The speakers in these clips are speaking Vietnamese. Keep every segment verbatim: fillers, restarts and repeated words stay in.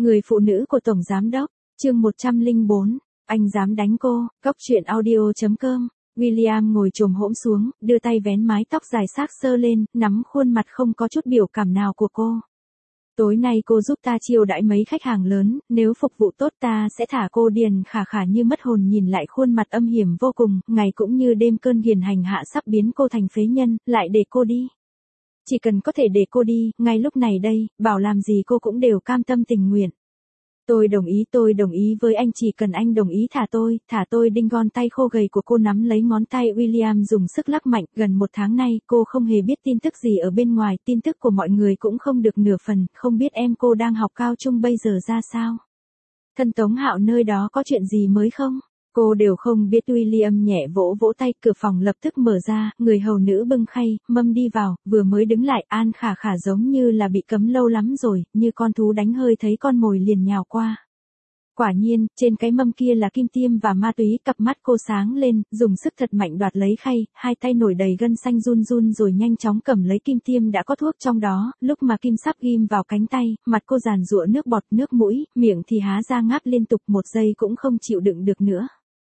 Người phụ nữ của Tổng Giám Đốc, chương một trăm lẻ bốn, anh dám đánh cô, góc truyện audio chấm com. William ngồi chồm hổm xuống, đưa tay vén mái tóc dài xác xơ lên, nắm khuôn mặt không có chút biểu cảm nào của cô. Tối nay cô giúp ta chiêu đãi mấy khách hàng lớn, nếu phục vụ tốt ta sẽ thả cô. Điền Khả Khả như mất hồn nhìn lại khuôn mặt âm hiểm vô cùng, ngày cũng như đêm cơn nghiền hành hạ sắp biến cô thành phế nhân, lại để cô đi. Chỉ cần có thể để cô đi, ngay lúc này đây, bảo làm gì cô cũng đều cam tâm tình nguyện. Tôi đồng ý, tôi đồng ý với anh, chỉ cần anh đồng ý thả tôi, thả tôi. Đinh gòn tay khô gầy của cô nắm lấy ngón tay William dùng sức lắc mạnh. Gần một tháng nay, cô không hề biết tin tức gì ở bên ngoài, tin tức của mọi người cũng không được nửa phần, không biết em cô đang học cao trung bây giờ ra sao. Thân Tống Hạo nơi đó có chuyện gì mới không? Cô đều không biết. William nhẹ vỗ vỗ tay, cửa phòng lập tức mở ra, người hầu nữ bưng khay, mâm đi vào, vừa mới đứng lại, An Khả Khả giống như là bị cấm lâu lắm rồi, như con thú đánh hơi thấy con mồi liền nhào qua. Quả nhiên, trên cái mâm kia là kim tiêm và ma túy. Cặp mắt cô sáng lên, dùng sức thật mạnh đoạt lấy khay, hai tay nổi đầy gân xanh run run rồi nhanh chóng cầm lấy kim tiêm đã có thuốc trong đó. Lúc mà kim sắp ghim vào cánh tay, mặt cô giàn giụa nước bọt nước mũi, miệng thì há ra ngáp liên tục, một giây cũng không chịu đựng được nữa.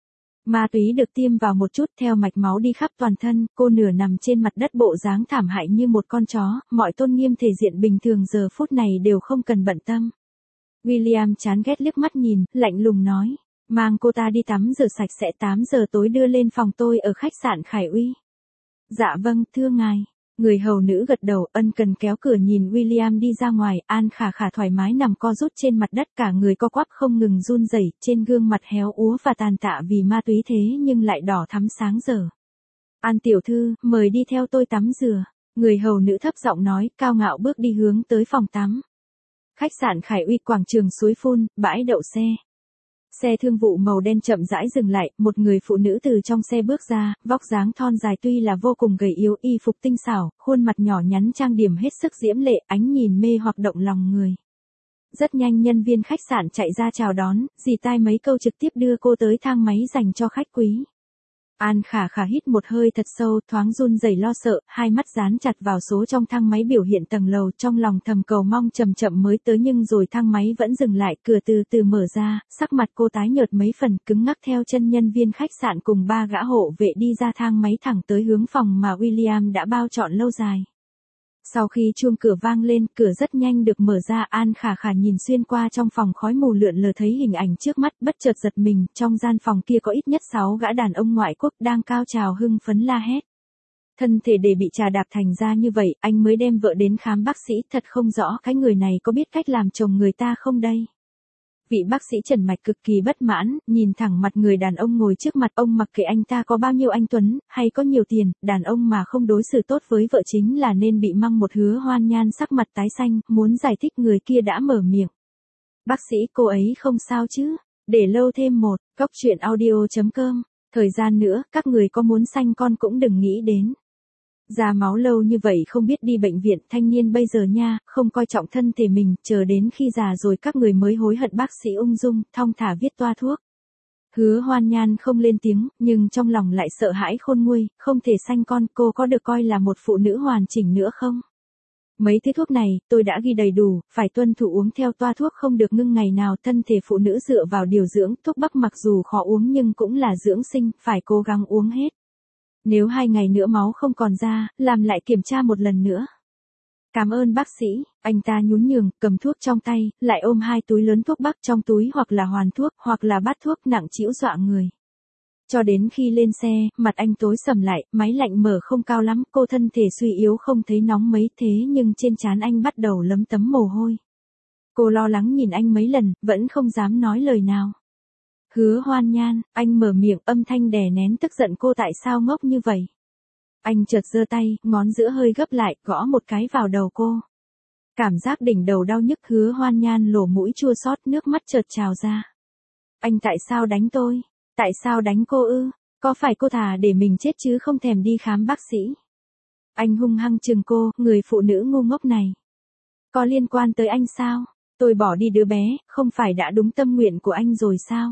Ma túy được tiêm vào một chút, theo mạch máu đi khắp toàn thân, cô nửa nằm trên mặt đất bộ dáng thảm hại như một con chó, mọi tôn nghiêm thể diện bình thường giờ phút này đều không cần bận tâm. William chán ghét liếc mắt nhìn, lạnh lùng nói, mang cô ta đi tắm rửa sạch sẽ, tám giờ tối đưa lên phòng tôi ở khách sạn Khải Uy. Dạ vâng, thưa ngài. Người hầu nữ gật đầu, ân cần kéo cửa nhìn William đi ra ngoài. An Khả Khả thoải mái nằm co rút trên mặt đất, cả người co quắp không ngừng run rẩy, trên gương mặt héo úa và tàn tạ vì ma túy thế nhưng lại đỏ thắm sáng rỡ. An tiểu thư, mời đi theo tôi tắm rửa. Người hầu nữ thấp giọng nói, cao ngạo bước đi hướng tới phòng tắm. Khách sạn Khải Uy, quảng trường suối phun, bãi đậu xe. Xe thương vụ màu đen chậm rãi dừng lại, một người phụ nữ từ trong xe bước ra, vóc dáng thon dài tuy là vô cùng gầy yếu, y phục tinh xảo, khuôn mặt nhỏ nhắn trang điểm hết sức diễm lệ, ánh nhìn mê hoặc động lòng người. Rất nhanh nhân viên khách sạn chạy ra chào đón, dì tai mấy câu trực tiếp đưa cô tới thang máy dành cho khách quý. An Khả Khả hít một hơi thật sâu, thoáng run rẩy lo sợ, hai mắt dán chặt vào số trong thang máy biểu hiện tầng lầu, trong lòng thầm cầu mong chậm chậm mới tới, nhưng rồi thang máy vẫn dừng lại, cửa từ từ mở ra, sắc mặt cô tái nhợt mấy phần, cứng ngắc theo chân nhân viên khách sạn cùng ba gã hộ vệ đi ra thang máy thẳng tới hướng phòng mà William đã bao chọn lâu dài. Sau khi chuông cửa vang lên, cửa rất nhanh được mở ra. An Khả Khả nhìn xuyên qua trong phòng khói mù lượn lờ thấy hình ảnh trước mắt, bất chợt giật mình, trong gian phòng kia có ít nhất sáu gã đàn ông ngoại quốc đang cao trào hưng phấn la hét. Thân thể để bị trà đạp thành ra như vậy, anh mới đem vợ đến khám bác sĩ, thật không rõ cái người này có biết cách làm chồng người ta không đây. Vị bác sĩ trần mạch cực kỳ bất mãn, nhìn thẳng mặt người đàn ông ngồi trước mặt, ông mặc kệ anh ta có bao nhiêu anh tuấn, hay có nhiều tiền, đàn ông mà không đối xử tốt với vợ chính là nên bị măng một. Hứa Hoan Nhan sắc mặt tái xanh, muốn giải thích người kia đã mở miệng. Bác sĩ, cô ấy không sao chứ? Để lâu thêm một, góc truyện audio chấm com. Thời gian nữa, các người có muốn sanh con cũng đừng nghĩ đến. Ra máu lâu như vậy không biết đi bệnh viện, thanh niên bây giờ nha, không coi trọng thân thể mình, chờ đến khi già rồi các người mới hối hận. Bác sĩ ung dung, thong thả viết toa thuốc. Hứa Hoan Nhan không lên tiếng, nhưng trong lòng lại sợ hãi khôn nguôi, không thể sanh con, cô có được coi là một phụ nữ hoàn chỉnh nữa không? Mấy thứ thuốc này, tôi đã ghi đầy đủ, phải tuân thủ uống theo toa thuốc, không được ngưng ngày nào. Thân thể phụ nữ dựa vào điều dưỡng, thuốc bắc mặc dù khó uống nhưng cũng là dưỡng sinh, phải cố gắng uống hết. Nếu hai ngày nữa máu không còn ra, làm lại kiểm tra một lần nữa. Cảm ơn bác sĩ. Anh ta nhún nhường, cầm thuốc trong tay, lại ôm hai túi lớn thuốc bắc, trong túi hoặc là hoàn thuốc, hoặc là bát thuốc nặng trĩu dọa người. Cho đến khi lên xe, mặt anh tối sầm lại, máy lạnh mở không cao lắm, cô thân thể suy yếu không thấy nóng mấy, thế nhưng trên trán anh bắt đầu lấm tấm mồ hôi. Cô lo lắng nhìn anh mấy lần, vẫn không dám nói lời nào. Hứa Hoan Nhan, anh mở miệng, âm thanh đè nén tức giận, cô tại sao ngốc như vậy? Anh chợt giơ tay, ngón giữa hơi gấp lại, gõ một cái vào đầu cô. Cảm giác đỉnh đầu đau nhức. Hứa Hoan Nhan lổ mũi chua xót, nước mắt chợt trào ra. Anh tại sao đánh tôi? Tại sao đánh cô ư? Có phải cô thà để mình chết chứ không thèm đi khám bác sĩ? Anh hung hăng chừng cô, người phụ nữ ngu ngốc này. Có liên quan tới anh sao? Tôi bỏ đi đứa bé, không phải đã đúng tâm nguyện của anh rồi sao?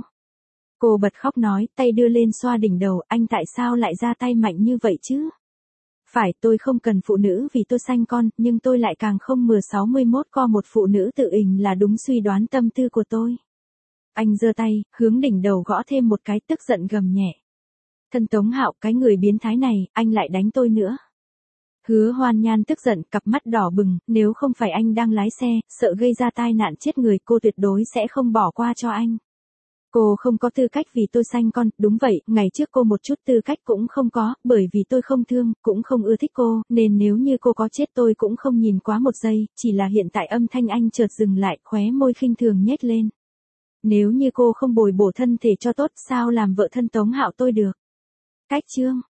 Cô bật khóc nói, tay đưa lên xoa đỉnh đầu, anh tại sao lại ra tay mạnh như vậy chứ? Phải, tôi không cần phụ nữ vì tôi sanh con, nhưng tôi lại càng không mừa sáu mươi mốt co một phụ nữ tự ình là đúng suy đoán tâm tư của tôi. Anh giơ tay, hướng đỉnh đầu gõ thêm một cái, tức giận gầm nhẹ. Thân Tống Hạo, cái người biến thái này, anh lại đánh tôi nữa. Hứa Hoan Nhan tức giận, cặp mắt đỏ bừng, nếu không phải anh đang lái xe, sợ gây ra tai nạn chết người, cô tuyệt đối sẽ không bỏ qua cho anh. Cô không có tư cách vì tôi sanh con, đúng vậy, ngày trước cô một chút tư cách cũng không có, bởi vì tôi không thương, cũng không ưa thích cô, nên nếu như cô có chết tôi cũng không nhìn quá một giây, chỉ là hiện tại âm thanh anh chợt dừng lại, khóe môi khinh thường nhếch lên. Nếu như cô không bồi bổ thân thể cho tốt, sao làm vợ thân Tống Hạo tôi được? Cách chương